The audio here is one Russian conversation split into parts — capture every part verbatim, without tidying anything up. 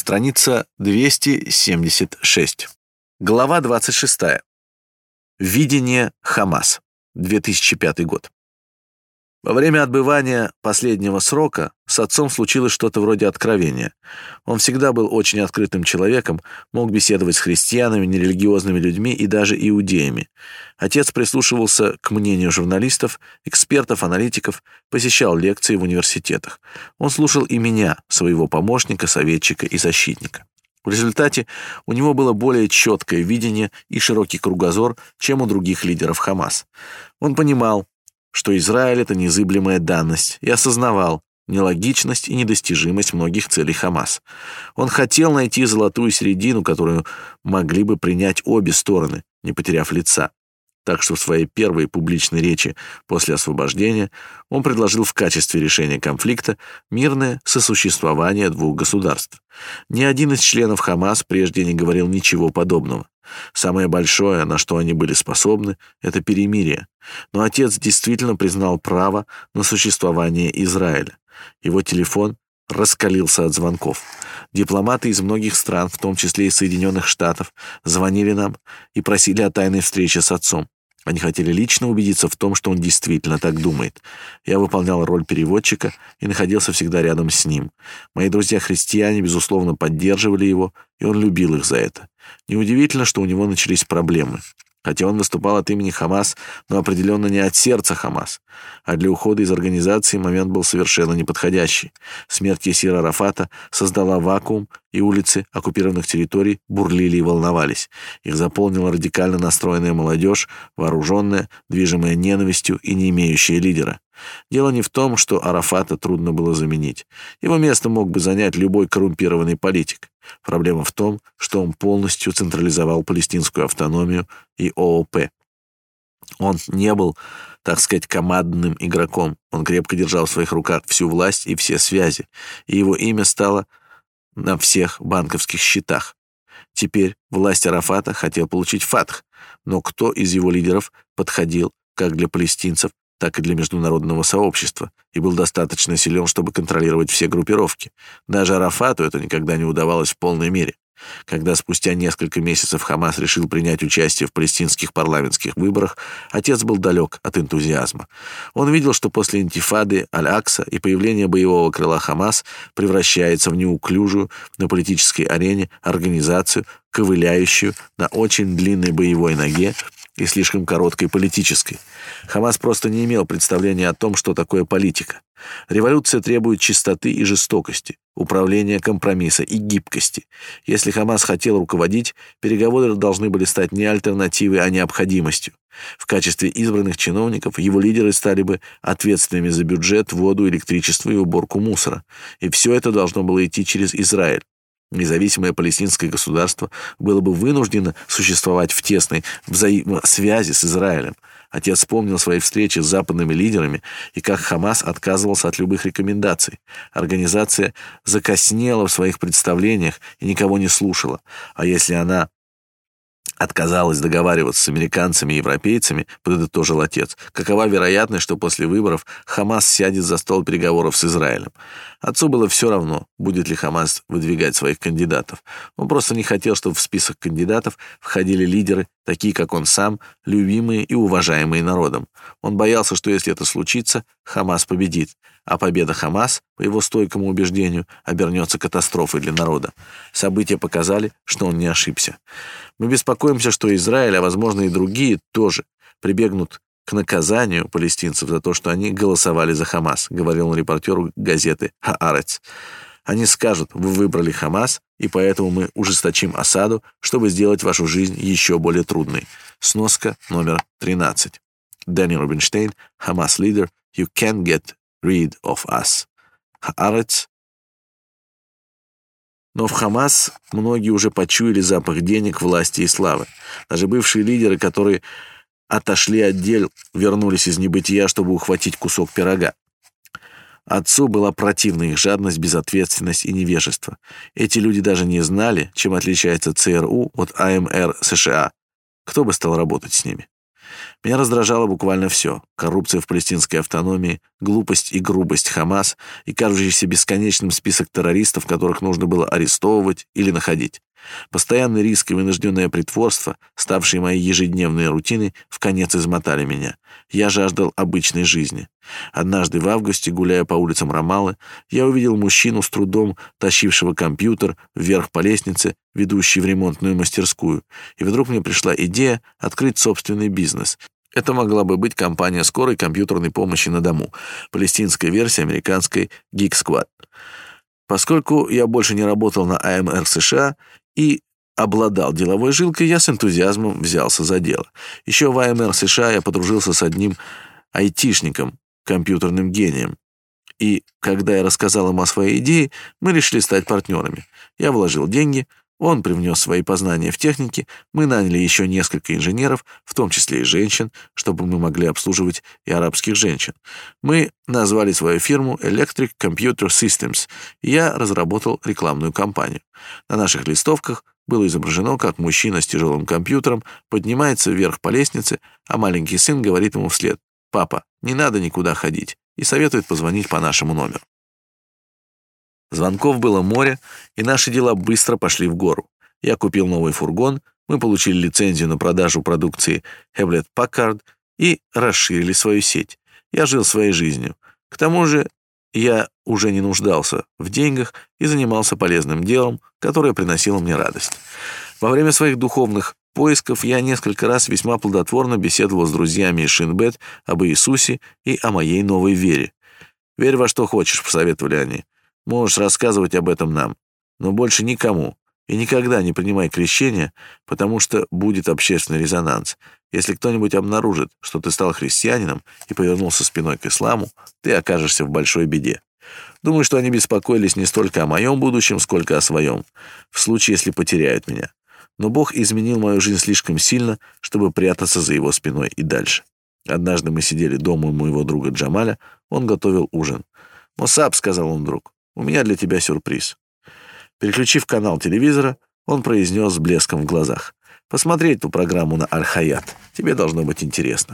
Страница двести семьдесят шесть. Глава двадцать шестая. Видение Хамас. две тысячи пятый год. Во время отбывания последнего срока с отцом случилось что-то вроде откровения. Он всегда был очень открытым человеком, мог беседовать с христианами, нерелигиозными людьми и даже иудеями. Отец прислушивался к мнению журналистов, экспертов, аналитиков, посещал лекции в университетах. Он слушал и меня, своего помощника, советчика и защитника. В результате у него было более четкое видение и широкий кругозор, чем у других лидеров Хамас. Он понимал, что Израиль — это незыблемая данность, и осознавал нелогичность и недостижимость многих целей Хамас. Он хотел найти золотую середину, которую могли бы принять обе стороны, не потеряв лица. Так что в своей первой публичной речи после освобождения он предложил в качестве решения конфликта мирное сосуществование двух государств. Ни один из членов Хамас прежде не говорил ничего подобного. Самое большое, на что они были способны, это перемирие. Но отец действительно признал право на существование Израиля. Его телефон раскалился от звонков. Дипломаты из многих стран, в том числе и Соединенных Штатов, звонили нам и просили о тайной встрече с отцом. Они хотели лично убедиться в том, что он действительно так думает. Я выполнял роль переводчика и находился всегда рядом с ним. Мои друзья-христиане, безусловно, поддерживали его, и он любил их за это. Неудивительно, что у него начались проблемы. Хотя он выступал от имени Хамас, но определенно не от сердца Хамас. А для ухода из организации момент был совершенно неподходящий. Смерть Ясира Арафата создала вакуум, и улицы оккупированных территорий бурлили и волновались. Их заполнила радикально настроенная молодежь, вооруженная, движимая ненавистью и не имеющая лидера. Дело не в том, что Арафата трудно было заменить. Его место мог бы занять любой коррумпированный политик. Проблема в том, что он полностью централизовал палестинскую автономию и ООП. Он не был, так сказать, командным игроком. Он крепко держал в своих руках всю власть и все связи, и его имя стало на всех банковских счетах. Теперь власть Арафата хотел получить Фатх, но кто из его лидеров подходил как для палестинцев, так и для международного сообщества, и был достаточно силен, чтобы контролировать все группировки. Даже Арафату это никогда не удавалось в полной мере. Когда спустя несколько месяцев Хамас решил принять участие в палестинских парламентских выборах, отец был далек от энтузиазма. Он видел, что после интифады Аль-Акса и появления боевого крыла Хамас превращается в неуклюжую на политической арене организацию, ковыляющую на очень длинной боевой ноге и слишком короткой политической. Хамас просто не имел представления о том, что такое политика. Революция требует чистоты и жестокости, управления, компромисса и гибкости. Если Хамас хотел руководить, переговоры должны были стать не альтернативой, а необходимостью. В качестве избранных чиновников его лидеры стали бы ответственными за бюджет, воду, электричество и уборку мусора. И все это должно было идти через Израиль. Независимое палестинское государство было бы вынуждено существовать в тесной взаимосвязи с Израилем. Отец вспомнил свои встречи с западными лидерами и как Хамас отказывался от любых рекомендаций. Организация закоснела в своих представлениях и никого не слушала. А если она отказалась договариваться с американцами и европейцами, подытожил отец, какова вероятность, что после выборов Хамас сядет за стол переговоров с Израилем? Отцу было все равно, будет ли Хамас выдвигать своих кандидатов. Он просто не хотел, чтобы в список кандидатов входили лидеры, такие как он сам, любимые и уважаемые народом. Он боялся, что если это случится, Хамас победит, а победа Хамас, по его стойкому убеждению, обернется катастрофой для народа. События показали, что он не ошибся. Мы беспокоимся, что Израиль, а возможно и другие тоже, прибегнут к наказанию палестинцев за то, что они голосовали за Хамас, говорил он репортеру газеты «Хаарец». Они скажут: вы выбрали Хамас, и поэтому мы ужесточим осаду, чтобы сделать вашу жизнь еще более трудной. Сноска номер тринадцать. Дани Рубинштейн, Хамас лидер, you can't get rid of us. Хаарец. Но в Хамас многие уже почуяли запах денег, власти и славы. Даже бывшие лидеры, которые отошли от дел, вернулись из небытия, чтобы ухватить кусок пирога. Отцу была противна их жадность, безответственность и невежество. Эти люди даже не знали, чем отличается ЦРУ от АМР США. Кто бы стал работать с ними? Меня раздражало буквально все. Коррупция в палестинской автономии, глупость и грубость Хамас и кажущийся бесконечным список террористов, которых нужно было арестовывать или находить. Постоянный риск и вынужденное притворство, ставшие моей ежедневной рутиной, вконец измотали меня. Я жаждал обычной жизни. Однажды в августе, гуляя по улицам Рамаллы, я увидел мужчину с трудом, тащившего компьютер вверх по лестнице, ведущей в ремонтную мастерскую, и вдруг мне пришла идея открыть собственный бизнес. Это могла бы быть компания скорой компьютерной помощи на дому, палестинская версия американской Geek Squad. Поскольку я больше не работал на А Эм Эр США и обладал деловой жилкой, я с энтузиазмом взялся за дело. Еще в А Эм Эр США я подружился с одним айтишником, компьютерным гением. И когда я рассказал ему о своей идее, мы решили стать партнерами. Я вложил деньги, он привнес свои познания в технике, мы наняли еще несколько инженеров, в том числе и женщин, чтобы мы могли обслуживать и арабских женщин. Мы назвали свою фирму Electric Computer Systems, и я разработал рекламную кампанию. На наших листовках было изображено, как мужчина с тяжелым компьютером поднимается вверх по лестнице, а маленький сын говорит ему вслед: «Папа, не надо никуда ходить», и советует позвонить по нашему номеру. Звонков было море, и наши дела быстро пошли в гору. Я купил новый фургон, мы получили лицензию на продажу продукции Hewlett Packard и расширили свою сеть. Я жил своей жизнью. К тому же я уже не нуждался в деньгах и занимался полезным делом, которое приносило мне радость. Во время своих духовных поисков я несколько раз весьма плодотворно беседовал с друзьями из Шинбет об Иисусе и о моей новой вере. «Верь во что хочешь», — посоветовали они. «Можешь рассказывать об этом нам, но больше никому. И никогда не принимай крещение, потому что будет общественный резонанс. Если кто-нибудь обнаружит, что ты стал христианином и повернулся спиной к исламу, ты окажешься в большой беде». Думаю, что они беспокоились не столько о моем будущем, сколько о своем, в случае, если потеряют меня. Но Бог изменил мою жизнь слишком сильно, чтобы прятаться за его спиной и дальше. Однажды мы сидели дома у моего друга Джамаля, он готовил ужин. «Мусаб», — сказал он вдруг, — «у меня для тебя сюрприз». Переключив канал телевизора, он произнес с блеском в глазах: «Посмотри эту программу на Аль-Хаят. Тебе должно быть интересно».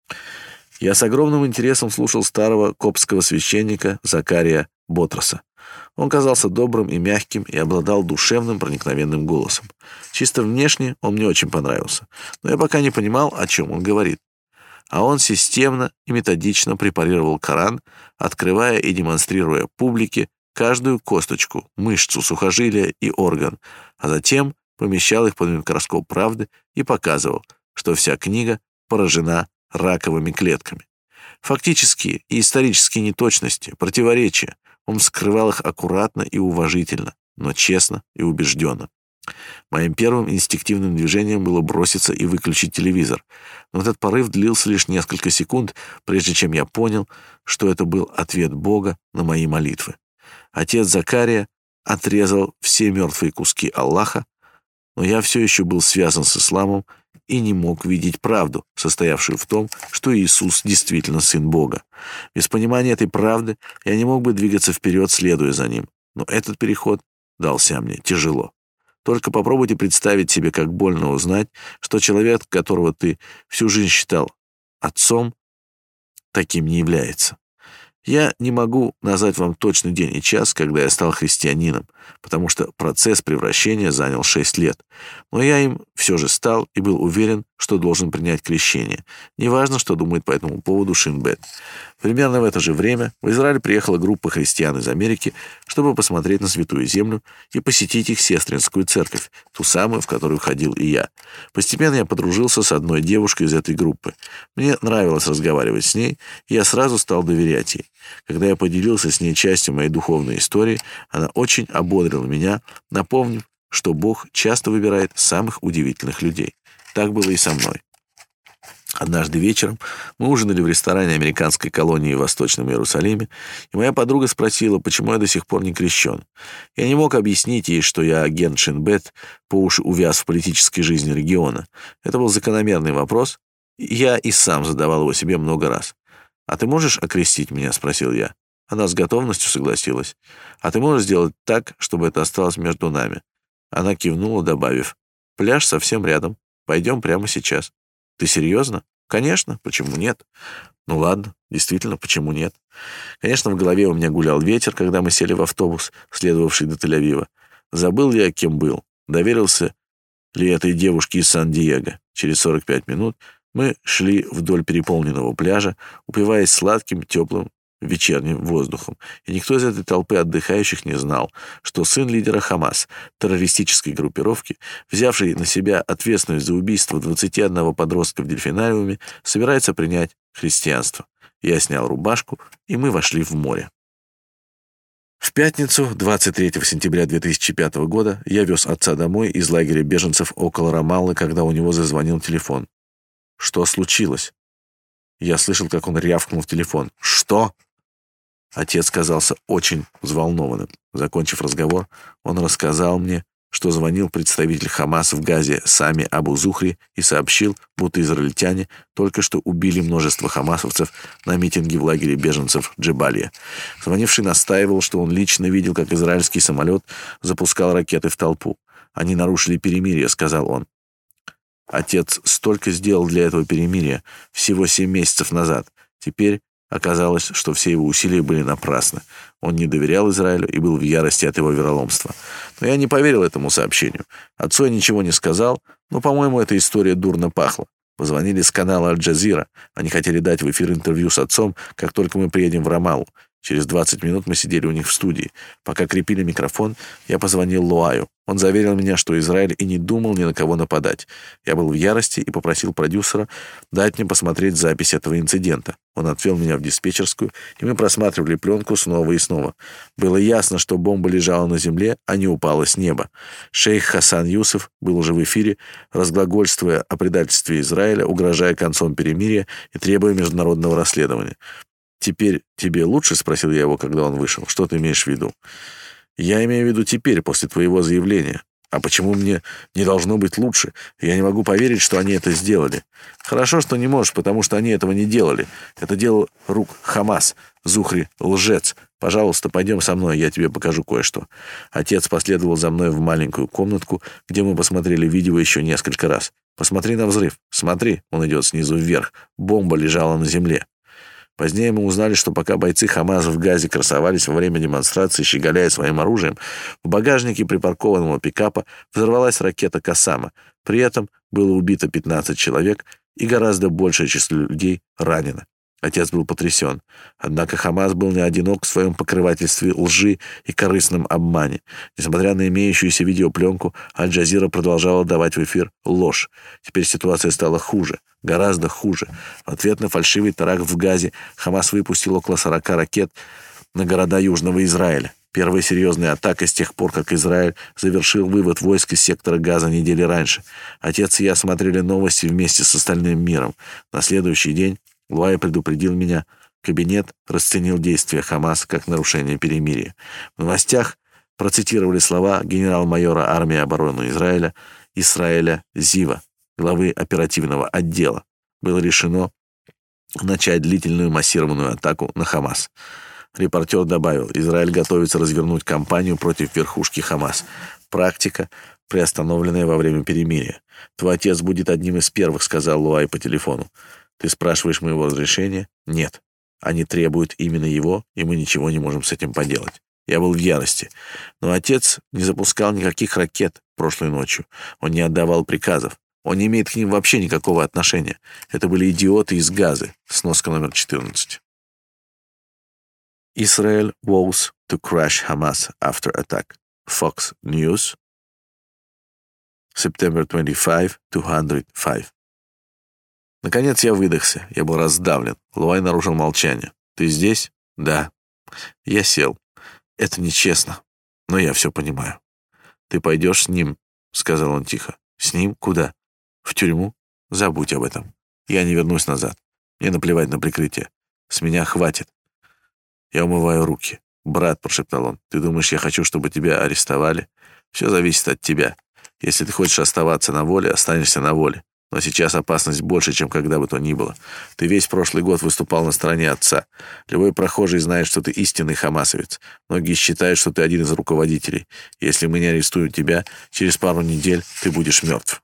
Я с огромным интересом слушал старого коптского священника Закария Ботроса. Он казался добрым и мягким и обладал душевным, проникновенным голосом. Чисто внешне он мне очень понравился, но я пока не понимал, о чем он говорит. А он системно и методично препарировал Коран, открывая и демонстрируя публике каждую косточку, мышцу, сухожилие и орган, а затем помещал их под микроскоп правды и показывал, что вся книга поражена раковыми клетками. Фактические и исторические неточности, противоречия, он скрывал их аккуратно и уважительно, но честно и убежденно. Моим первым инстинктивным движением было броситься и выключить телевизор, но этот порыв длился лишь несколько секунд, прежде чем я понял, что это был ответ Бога на мои молитвы. Отец Закария отрезал все мертвые куски Аллаха, но я все еще был связан с исламом и не мог видеть правду, состоявшую в том, что Иисус действительно Сын Бога. Без понимания этой правды я не мог бы двигаться вперед, следуя за Ним, но этот переход дался мне тяжело. Только попробуйте представить себе, как больно узнать, что человек, которого ты всю жизнь считал отцом, таким не является. Я не могу назвать вам точный день и час, когда я стал христианином, потому что процесс превращения занял шесть лет. Но я им все же стал и был уверен, что должен принять крещение. Неважно, что думает по этому поводу Шинбет. Примерно в это же время в Израиль приехала группа христиан из Америки, чтобы посмотреть на Святую Землю и посетить их сестринскую церковь, ту самую, в которую ходил и я. Постепенно я подружился с одной девушкой из этой группы. Мне нравилось разговаривать с ней, и я сразу стал доверять ей. Когда я поделился с ней частью моей духовной истории, она очень ободрила меня, напомнив, что Бог часто выбирает самых удивительных людей. Так было и со мной. Однажды вечером мы ужинали в ресторане американской колонии в Восточном Иерусалиме, и моя подруга спросила, почему я до сих пор не крещен. Я не мог объяснить ей, что я агент Шинбет, по уши увяз в политической жизни региона. Это был закономерный вопрос, и я и сам задавал его себе много раз. «А ты можешь окрестить меня?» — спросил я. Она с готовностью согласилась. «А ты можешь сделать так, чтобы это осталось между нами?» Она кивнула, добавив: «Пляж совсем рядом. Пойдем прямо сейчас». «Ты серьезно? Конечно, почему нет? Ну ладно, действительно, почему нет? Конечно, в голове у меня гулял ветер, когда мы сели в автобус, следовавший до Тель-Авива. Забыл ли я, кем был? Доверился ли этой девушке из Сан-Диего? Через сорок пять минут мы шли вдоль переполненного пляжа, упиваясь сладким, теплым вечерним воздухом. И никто из этой толпы отдыхающих не знал, что сын лидера Хамас, террористической группировки, взявший на себя ответственность за убийство двадцати одного подростка в дельфинариуме, собирается принять христианство. Я снял рубашку, и мы вошли в море. В пятницу, двадцать третьего сентября две тысячи пятого года, я вез отца домой из лагеря беженцев около Рамаллы, когда у него зазвонил телефон. Что случилось? Я слышал, как он рявкнул в телефон. «Что?» Отец казался очень взволнованным. Закончив разговор, он рассказал мне, что звонил представитель Хамас в Газе Сами Абу-Зухри и сообщил, будто израильтяне только что убили множество хамасовцев на митинге в лагере беженцев Джебалья. Звонивший настаивал, что он лично видел, как израильский самолет запускал ракеты в толпу. «Они нарушили перемирие», — сказал он. Отец столько сделал для этого перемирия всего семь месяцев назад. Теперь оказалось, что все его усилия были напрасны. Он не доверял Израилю и был в ярости от его вероломства. Но я не поверил этому сообщению. Отцу я ничего не сказал, но, по-моему, эта история дурно пахла. Позвонили с канала Аль-Джазира. Они хотели дать в эфир интервью с отцом, как только мы приедем в Рамаллу. Через двадцать минут мы сидели у них в студии. Пока крепили микрофон, я позвонил Луаю. Он заверил меня, что Израиль и не думал ни на кого нападать. Я был в ярости и попросил продюсера дать мне посмотреть запись этого инцидента. Он отвел меня в диспетчерскую, и мы просматривали пленку снова и снова. Было ясно, что бомба лежала на земле, а не упала с неба. Шейх Хасан Юсеф был уже в эфире, разглагольствуя о предательстве Израиля, угрожая концом перемирия и требуя международного расследования. «Теперь тебе лучше?» — спросил я его, когда он вышел. «Что ты имеешь в виду?» «Я имею в виду теперь, после твоего заявления. А почему мне не должно быть лучше? Я не могу поверить, что они это сделали». «Хорошо, что не можешь, потому что они этого не делали. Это дело рук Хамас. Зухри — лжец. Пожалуйста, пойдем со мной, я тебе покажу кое-что». Отец последовал за мной в маленькую комнатку, где мы посмотрели видео еще несколько раз. «Посмотри на взрыв. Смотри», — он идет снизу вверх. Бомба лежала на земле. Позднее мы узнали, что пока бойцы Хамас в Газе красовались во время демонстрации, щеголяя своим оружием, в багажнике припаркованного пикапа взорвалась ракета «Кассама». При этом было убито пятнадцать человек и гораздо большее число людей ранено. Отец был потрясен. Однако Хамас был не одинок в своем покрывательстве лжи и корыстном обмане. Несмотря на имеющуюся видеопленку, Аль-Джазира продолжала давать в эфир ложь. Теперь ситуация стала хуже. Гораздо хуже. В ответ на фальшивый теракт в Газе Хамас выпустил около сорока ракет на города Южного Израиля. Первая серьезная атака с тех пор, как Израиль завершил вывод войск из сектора Газа недели раньше. Отец и я смотрели новости вместе с остальным миром. На следующий день Луай предупредил меня. Кабинет расценил действия Хамас как нарушение перемирия. В новостях процитировали слова генерал-майора армии обороны Израиля Исраэля Зива, главы оперативного отдела. Было решено начать длительную массированную атаку на Хамас. Репортер добавил, Израиль готовится развернуть кампанию против верхушки Хамас. Практика, приостановленная во время перемирия. «Твой отец будет одним из первых», — сказал Луай по телефону. «Ты спрашиваешь моего разрешения?» «Нет. Они требуют именно его, и мы ничего не можем с этим поделать». Я был в ярости. Но отец не запускал никаких ракет прошлой ночью. Он не отдавал приказов. Он не имеет к ним вообще никакого отношения. Это были идиоты из Газы. Сноска номер четырнадцать. Israel vows to crash Hamas after attack. Fox News. September twenty-fifth, two hundred five. Наконец я выдохся. Я был раздавлен. Луай нарушил молчание. «Ты здесь?» «Да». Я сел. «Это нечестно, но я все понимаю». «Ты пойдешь с ним?» — сказал он тихо. «С ним? Куда?» «В тюрьму? Забудь об этом. Я не вернусь назад. Мне наплевать на прикрытие. С меня хватит». Я умываю руки. «Брат», — прошептал он, — «ты думаешь, я хочу, чтобы тебя арестовали? Все зависит от тебя. Если ты хочешь оставаться на воле, останешься на воле. Но сейчас опасность больше, чем когда бы то ни было. Ты весь прошлый год выступал на стороне отца. Любой прохожий знает, что ты истинный хамасовец. Многие считают, что ты один из руководителей. Если мы не арестуем тебя, через пару недель ты будешь мертв».